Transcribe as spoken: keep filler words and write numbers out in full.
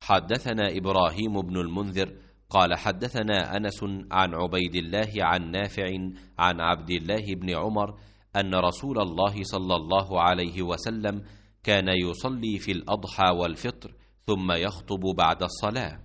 حدثنا إبراهيم بن المنذر قال حدثنا أنس عن عبيد الله عن نافع عن عبد الله بن عمر أن رسول الله صلى الله عليه وسلم كان يصلي في الأضحى والفطر ثم يخطب بعد الصلاة.